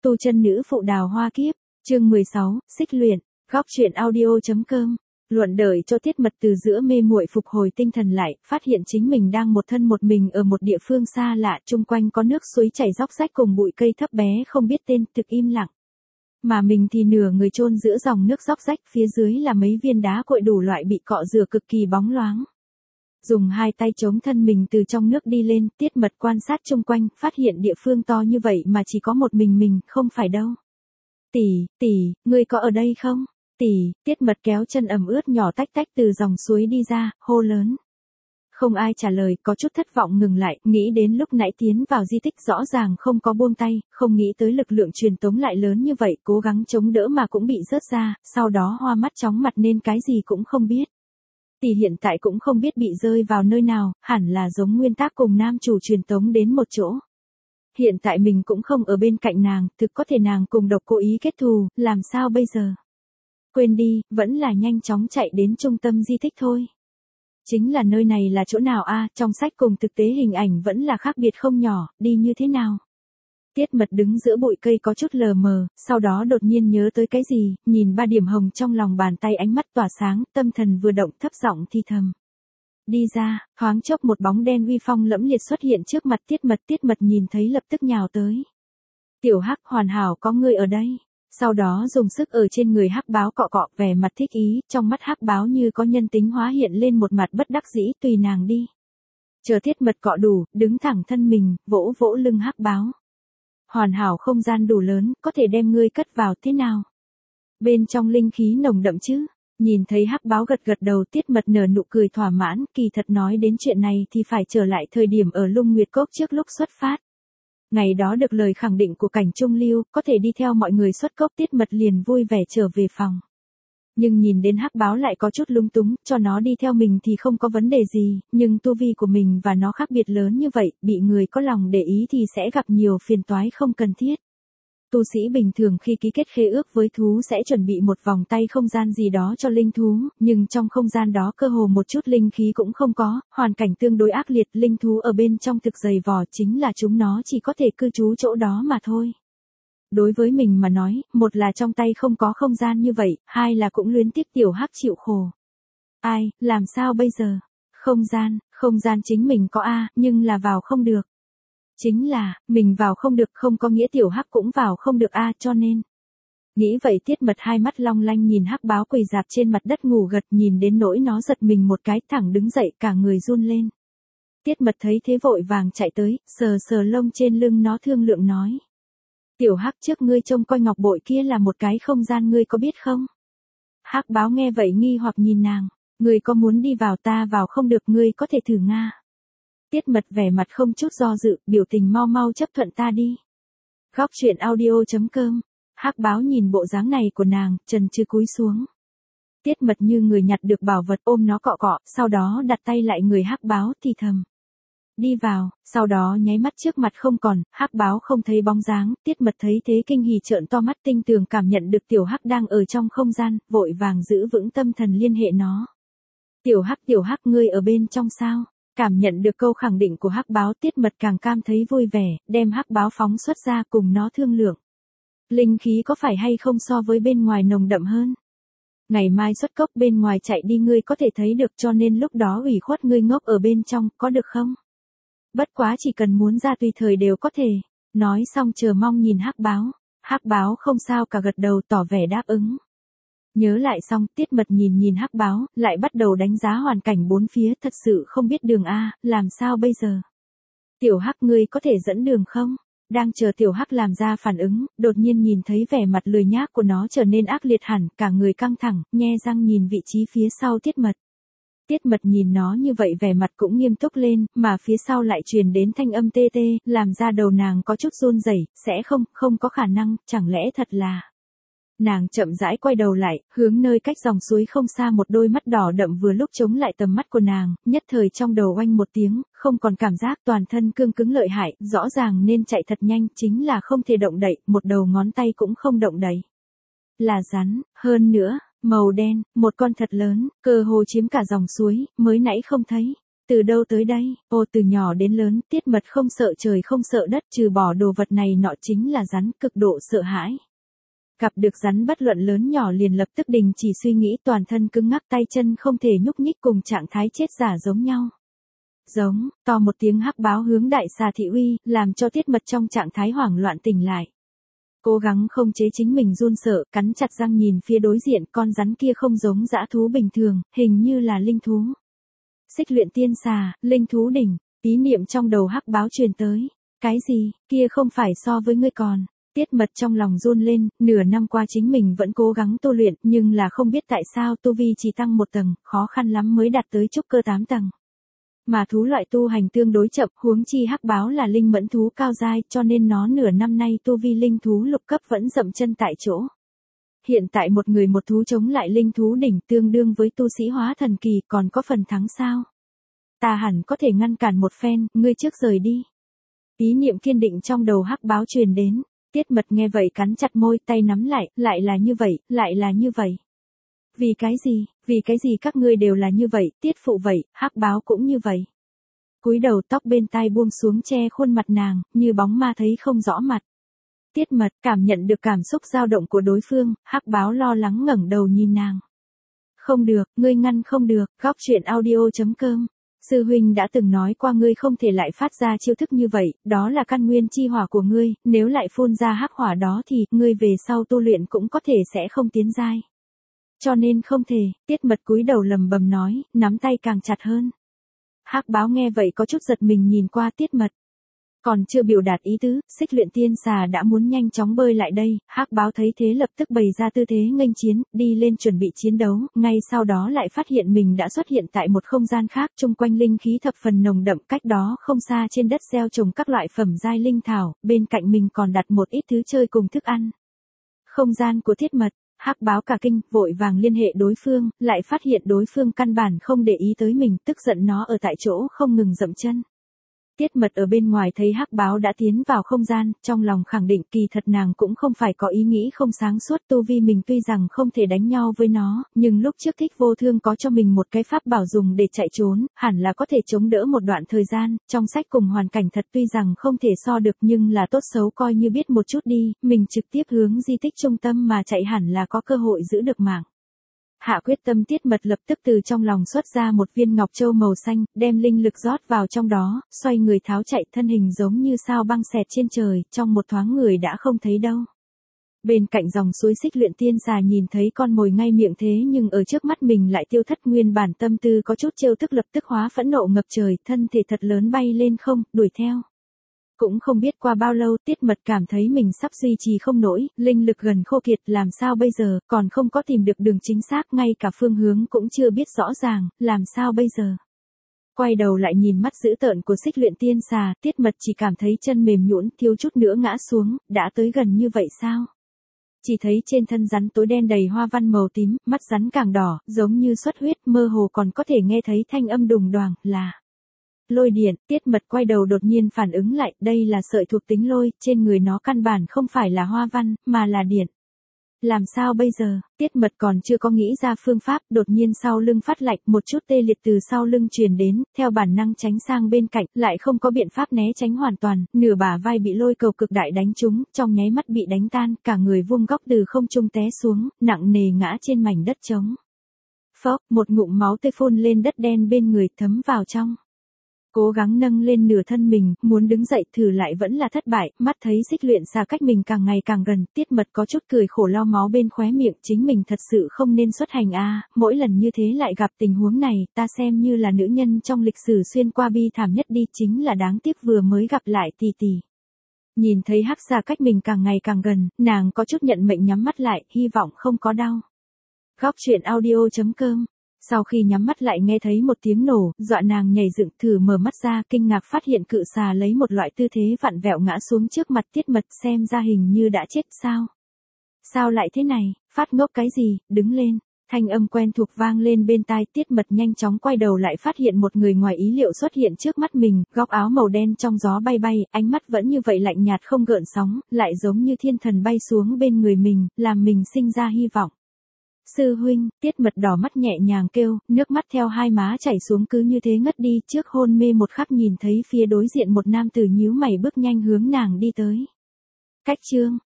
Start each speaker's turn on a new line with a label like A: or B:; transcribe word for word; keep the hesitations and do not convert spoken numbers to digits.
A: Tu chân nữ phụ đào hoa kiếp, chương mười sáu, xích luyện, góc truyện audio.com. Luận đợi cho Tiết Mật từ giữa mê muội phục hồi tinh thần lại, phát hiện chính mình đang một thân một mình ở một địa phương xa lạ, chung quanh có nước suối chảy róc rách cùng bụi cây thấp bé không biết tên, thực im lặng. Mà mình thì nửa người chôn giữa dòng nước róc rách, phía dưới là mấy viên đá cội đủ loại bị cọ rửa cực kỳ bóng loáng. Dùng hai tay chống thân mình từ trong nước đi lên, Tiết Mật quan sát chung quanh, phát hiện địa phương to như vậy mà chỉ có một mình mình, không phải đâu. Tỷ, tỷ, ngươi có ở đây không? Tỷ, Tiết Mật kéo chân ẩm ướt nhỏ tách tách từ dòng suối đi ra, hô lớn. Không ai trả lời, có chút thất vọng ngừng lại, nghĩ đến lúc nãy tiến vào di tích rõ ràng không có buông tay, không nghĩ tới lực lượng truyền tống lại lớn như vậy, cố gắng chống đỡ mà cũng bị rớt ra, sau đó hoa mắt chóng mặt nên cái gì cũng không biết. Tỷ hiện tại cũng không biết bị rơi vào nơi nào, hẳn là giống nguyên tắc cùng nam chủ truyền tống đến một chỗ. Hiện tại mình cũng không ở bên cạnh nàng, thực có thể nàng cùng độc cố ý kết thù, làm sao bây giờ? Quên đi, vẫn là nhanh chóng chạy đến trung tâm di tích thôi. Chính là nơi này là chỗ nào a? Trong sách cùng thực tế hình ảnh vẫn là khác biệt không nhỏ, đi như thế nào? Tiết Mật đứng giữa bụi cây có chút lờ mờ, sau đó đột nhiên nhớ tới cái gì, nhìn ba điểm hồng trong lòng bàn tay ánh mắt tỏa sáng, tâm thần vừa động thấp giọng thi thầm. Đi ra, thoáng chốc một bóng đen uy phong lẫm liệt xuất hiện trước mặt Tiết Mật, Tiết Mật nhìn thấy lập tức nhào tới. Tiểu Hắc, hoàn hảo có ngươi ở đây. Sau đó dùng sức ở trên người Hắc Báo cọ cọ, vẻ mặt thích ý, trong mắt Hắc Báo như có nhân tính hóa hiện lên một mặt bất đắc dĩ, tùy nàng đi. Chờ Tiết Mật cọ đủ, đứng thẳng thân mình, vỗ vỗ lưng Hắc Báo. Hoàn hảo không gian đủ lớn, có thể đem ngươi cất vào thế nào? Bên trong linh khí nồng đậm chứ? Nhìn thấy Hắc Báo gật gật đầu, Tiết Mật nở nụ cười thỏa mãn, kỳ thật nói đến chuyện này thì phải trở lại thời điểm ở Lung Nguyệt Cốc trước lúc xuất phát. Ngày đó được lời khẳng định của Cảnh Trung Lưu, có thể đi theo mọi người xuất cốc, Tiết Mật liền vui vẻ trở về phòng. Nhưng nhìn đến Hắc Báo lại có chút lung túng, cho nó đi theo mình thì không có vấn đề gì, nhưng tu vi của mình và nó khác biệt lớn như vậy, bị người có lòng để ý thì sẽ gặp nhiều phiền toái không cần thiết. Tu sĩ bình thường khi ký kết khế ước với thú sẽ chuẩn bị một vòng tay không gian gì đó cho linh thú, nhưng trong không gian đó cơ hồ một chút linh khí cũng không có, hoàn cảnh tương đối ác liệt, linh thú ở bên trong thực dày vò, chính là chúng nó chỉ có thể cư trú chỗ đó mà thôi. Đối với mình mà nói, một là trong tay không có không gian như vậy, hai là cũng luyến tiếc Tiểu Hắc chịu khổ. Ai, làm sao bây giờ? Không gian, không gian chính mình có a, nhưng là vào không được. Chính là, mình vào không được không có nghĩa Tiểu Hắc cũng vào không được a, cho nên. Nghĩ vậy Tiết Mật hai mắt long lanh nhìn Hắc Báo quỳ dạp trên mặt đất ngủ gật, nhìn đến nỗi nó giật mình một cái, thẳng đứng dậy, cả người run lên. Tiết Mật thấy thế vội vàng chạy tới, sờ sờ lông trên lưng nó thương lượng nói. Tiểu Hắc, trước ngươi trông coi ngọc bội kia là một cái không gian, ngươi có biết không? Hắc Báo nghe vậy nghi hoặc nhìn nàng, ngươi có muốn đi vào, ta vào không được, ngươi có thể thử nga. Tiết Mật vẻ mặt không chút do dự, biểu tình mau mau chấp thuận, ta đi. Góc truyện audio.com. Hắc Báo nhìn bộ dáng này của nàng, trần trừ cúi xuống. Tiết Mật như người nhặt được bảo vật, ôm nó cọ cọ, sau đó đặt tay lại người Hắc Báo thì thầm. Đi vào, sau đó nháy mắt trước mặt không còn, Hắc Báo không thấy bóng dáng, Tiết Mật thấy thế kinh hỉ trợn to mắt, tinh tường cảm nhận được Tiểu Hắc đang ở trong không gian, vội vàng giữ vững tâm thần liên hệ nó. Tiểu Hắc, Tiểu Hắc, ngươi ở bên trong sao? Cảm nhận được câu khẳng định của Hắc Báo, Tiết Mật càng cảm thấy vui vẻ, đem Hắc Báo phóng xuất ra cùng nó thương lượng. Linh khí có phải hay không so với bên ngoài nồng đậm hơn? Ngày mai xuất cốc bên ngoài chạy đi ngươi có thể thấy được, cho nên lúc đó ủy khuất ngươi ngốc ở bên trong, có được không? Bất quá chỉ cần muốn ra tùy thời đều có thể. Nói xong chờ mong nhìn Hắc Báo. Hắc Báo không sao cả gật đầu tỏ vẻ đáp ứng. Nhớ lại xong, Tiết Mật nhìn nhìn Hắc Báo, lại bắt đầu đánh giá hoàn cảnh bốn phía, thật sự không biết đường a, làm sao bây giờ? Tiểu Hắc, ngươi có thể dẫn đường không? Đang chờ Tiểu Hắc làm ra phản ứng, đột nhiên nhìn thấy vẻ mặt lười nhác của nó trở nên ác liệt hẳn, cả người căng thẳng, nhe răng nhìn vị trí phía sau Tiết Mật. Tiết Mật nhìn nó như vậy vẻ mặt cũng nghiêm túc lên, mà phía sau lại truyền đến thanh âm tê tê, làm ra đầu nàng có chút run rẩy, sẽ không, không có khả năng, chẳng lẽ thật là. Nàng chậm rãi quay đầu lại, hướng nơi cách dòng suối không xa, một đôi mắt đỏ đậm vừa lúc chống lại tầm mắt của nàng, nhất thời trong đầu oanh một tiếng, không còn cảm giác, toàn thân cương cứng lợi hại, rõ ràng nên chạy thật nhanh, chính là không thể động đậy, một đầu ngón tay cũng không động đậy. Là rắn, hơn nữa, màu đen, một con thật lớn, cơ hồ chiếm cả dòng suối, mới nãy không thấy. Từ đâu tới đây? Ô, từ nhỏ đến lớn, Tiết Mật không sợ trời không sợ đất, trừ bỏ đồ vật này nọ chính là rắn, cực độ sợ hãi. Gặp được rắn bất luận lớn nhỏ liền lập tức đình chỉ suy nghĩ, toàn thân cứng ngắc, tay chân không thể nhúc nhích, cùng trạng thái chết giả giống nhau. Giống, to một tiếng hắc báo hướng đại xà thị uy, làm cho Tiết Mật trong trạng thái hoảng loạn tỉnh lại. Cố gắng không chế chính mình run sợ, cắn chặt răng nhìn phía đối diện, con rắn kia không giống dã thú bình thường, hình như là linh thú. Xích luyện tiên xà, linh thú đỉnh, ý niệm trong đầu hắc báo truyền tới. Cái gì, kia không phải so với ngươi còn. Tiết Mật trong lòng run lên, nửa năm qua chính mình vẫn cố gắng tu luyện, nhưng là không biết tại sao tu vi chỉ tăng một tầng, khó khăn lắm mới đạt tới trúc cơ tám tầng. Mà thú loại tu hành tương đối chậm, huống chi hắc báo là linh mẫn thú cao giai, cho nên nó nửa năm nay tu vi linh thú lục cấp vẫn dậm chân tại chỗ. Hiện tại một người một thú chống lại linh thú đỉnh tương đương với tu sĩ hóa thần kỳ, còn có phần thắng sao? Ta hẳn có thể ngăn cản một phen, ngươi trước rời đi. Ý niệm kiên định trong đầu hắc báo truyền đến. Tiết Mật nghe vậy cắn chặt môi, tay nắm lại, lại là như vậy, lại là như vậy. Vì cái gì, vì cái gì các ngươi đều là như vậy, Tiết phụ vậy, hắc báo cũng như vậy. Cúi đầu, tóc bên tai buông xuống che khuôn mặt nàng, như bóng ma thấy không rõ mặt. Tiết Mật cảm nhận được cảm xúc dao động của đối phương, hắc báo lo lắng ngẩng đầu nhìn nàng. Không được, ngươi ngăn không được, góc truyện audio chấm com. Sư huynh đã từng nói qua ngươi không thể lại phát ra chiêu thức như vậy, đó là căn nguyên chi hỏa của ngươi, nếu lại phun ra hắc hỏa đó thì, ngươi về sau tu luyện cũng có thể sẽ không tiến giai. Cho nên không thể, Tiết Mật cúi đầu lầm bầm nói, nắm tay càng chặt hơn. Hắc báo nghe vậy có chút giật mình nhìn qua Tiết Mật. Còn chưa biểu đạt ý tứ, xích luyện tiên xà đã muốn nhanh chóng bơi lại đây, hắc báo thấy thế lập tức bày ra tư thế nghênh chiến, đi lên chuẩn bị chiến đấu, ngay sau đó lại phát hiện mình đã xuất hiện tại một không gian khác, chung quanh linh khí thập phần nồng đậm, cách đó không xa trên đất gieo trồng các loại phẩm giai linh thảo, bên cạnh mình còn đặt một ít thứ chơi cùng thức ăn. Không gian của Tiết Mật, hắc báo cả kinh, vội vàng liên hệ đối phương, lại phát hiện đối phương căn bản không để ý tới mình, tức giận nó ở tại chỗ không ngừng dậm chân. Tiết Mật ở bên ngoài thấy hắc báo đã tiến vào không gian, trong lòng khẳng định kỳ thật nàng cũng không phải có ý nghĩ không sáng suốt, tu vi mình tuy rằng không thể đánh nhau với nó, nhưng lúc trước Thích Vô Thương có cho mình một cái pháp bảo dùng để chạy trốn, hẳn là có thể chống đỡ một đoạn thời gian, trong sách cùng hoàn cảnh thật tuy rằng không thể so được nhưng là tốt xấu coi như biết một chút đi, mình trực tiếp hướng di tích trung tâm mà chạy hẳn là có cơ hội giữ được mạng. Hạ quyết tâm Tiết Mật lập tức từ trong lòng xuất ra một viên ngọc châu màu xanh, đem linh lực rót vào trong đó, xoay người tháo chạy, thân hình giống như sao băng xẹt trên trời, trong một thoáng người đã không thấy đâu. Bên cạnh dòng suối xích luyện tiên xà nhìn thấy con mồi ngay miệng thế nhưng ở trước mắt mình lại tiêu thất, nguyên bản tâm tư có chút trêu tức lập tức hóa phẫn nộ ngập trời, thân thể thật lớn bay lên không, đuổi theo. Cũng không biết qua bao lâu Tiết Mật cảm thấy mình sắp duy trì không nổi, linh lực gần khô kiệt, làm sao bây giờ, còn không có tìm được đường chính xác, ngay cả phương hướng cũng chưa biết rõ ràng, làm sao bây giờ. Quay đầu lại nhìn mắt dữ tợn của xích luyện tiên xà, Tiết Mật chỉ cảm thấy chân mềm nhũn, thiếu chút nữa ngã xuống, đã tới gần như vậy sao? Chỉ thấy trên thân rắn tối đen đầy hoa văn màu tím, mắt rắn càng đỏ, giống như xuất huyết, mơ hồ còn có thể nghe thấy thanh âm đùng đoàng, là lôi điện. Tiết Mật quay đầu đột nhiên phản ứng lại, đây là sợi thuộc tính lôi, trên người nó căn bản không phải là hoa văn, mà là điện. Làm sao bây giờ, Tiết Mật còn chưa có nghĩ ra phương pháp, đột nhiên sau lưng phát lạnh, một chút tê liệt từ sau lưng truyền đến, theo bản năng tránh sang bên cạnh, lại không có biện pháp né tránh hoàn toàn, nửa bả vai bị lôi cầu cực đại đánh trúng, trong nháy mắt bị đánh tan, cả người vuông góc từ không trung té xuống, nặng nề ngã trên mảnh đất trống. Phốc, một ngụm máu tươi phun lên đất đen bên người, thấm vào trong. Cố gắng nâng lên nửa thân mình, muốn đứng dậy thử lại vẫn là thất bại, mắt thấy xích luyện xà cách mình càng ngày càng gần, Tiết Mật có chút cười khổ lau máu bên khóe miệng, chính mình thật sự không nên xuất hành a, mỗi lần như thế lại gặp tình huống này, ta xem như là nữ nhân trong lịch sử xuyên qua bi thảm nhất đi, chính là đáng tiếc vừa mới gặp lại tỷ tỷ. Nhìn thấy hắc xà cách mình càng ngày càng gần, nàng có chút nhận mệnh nhắm mắt lại, hy vọng không có đau. Góc truyện audio chấm com. Sau khi nhắm mắt lại nghe thấy một tiếng nổ, dọa nàng nhảy dựng, thử mở mắt ra, kinh ngạc phát hiện cự xà lấy một loại tư thế vặn vẹo ngã xuống trước mặt Tiết Mật, xem ra hình như đã chết sao. Sao lại thế này, phát ngốc cái gì, đứng lên. Thanh âm quen thuộc vang lên bên tai, Tiết Mật nhanh chóng quay đầu lại phát hiện một người ngoài ý liệu xuất hiện trước mắt mình, góc áo màu đen trong gió bay bay, ánh mắt vẫn như vậy lạnh nhạt không gợn sóng, lại giống như thiên thần bay xuống bên người mình, làm mình sinh ra hy vọng. Sư huynh, Tiết Mật đỏ mắt nhẹ nhàng kêu, nước mắt theo hai má chảy xuống cứ như thế ngất đi, trước hôn mê một khắc nhìn thấy phía đối diện một nam tử nhíu mày bước nhanh hướng nàng đi tới. Cách chương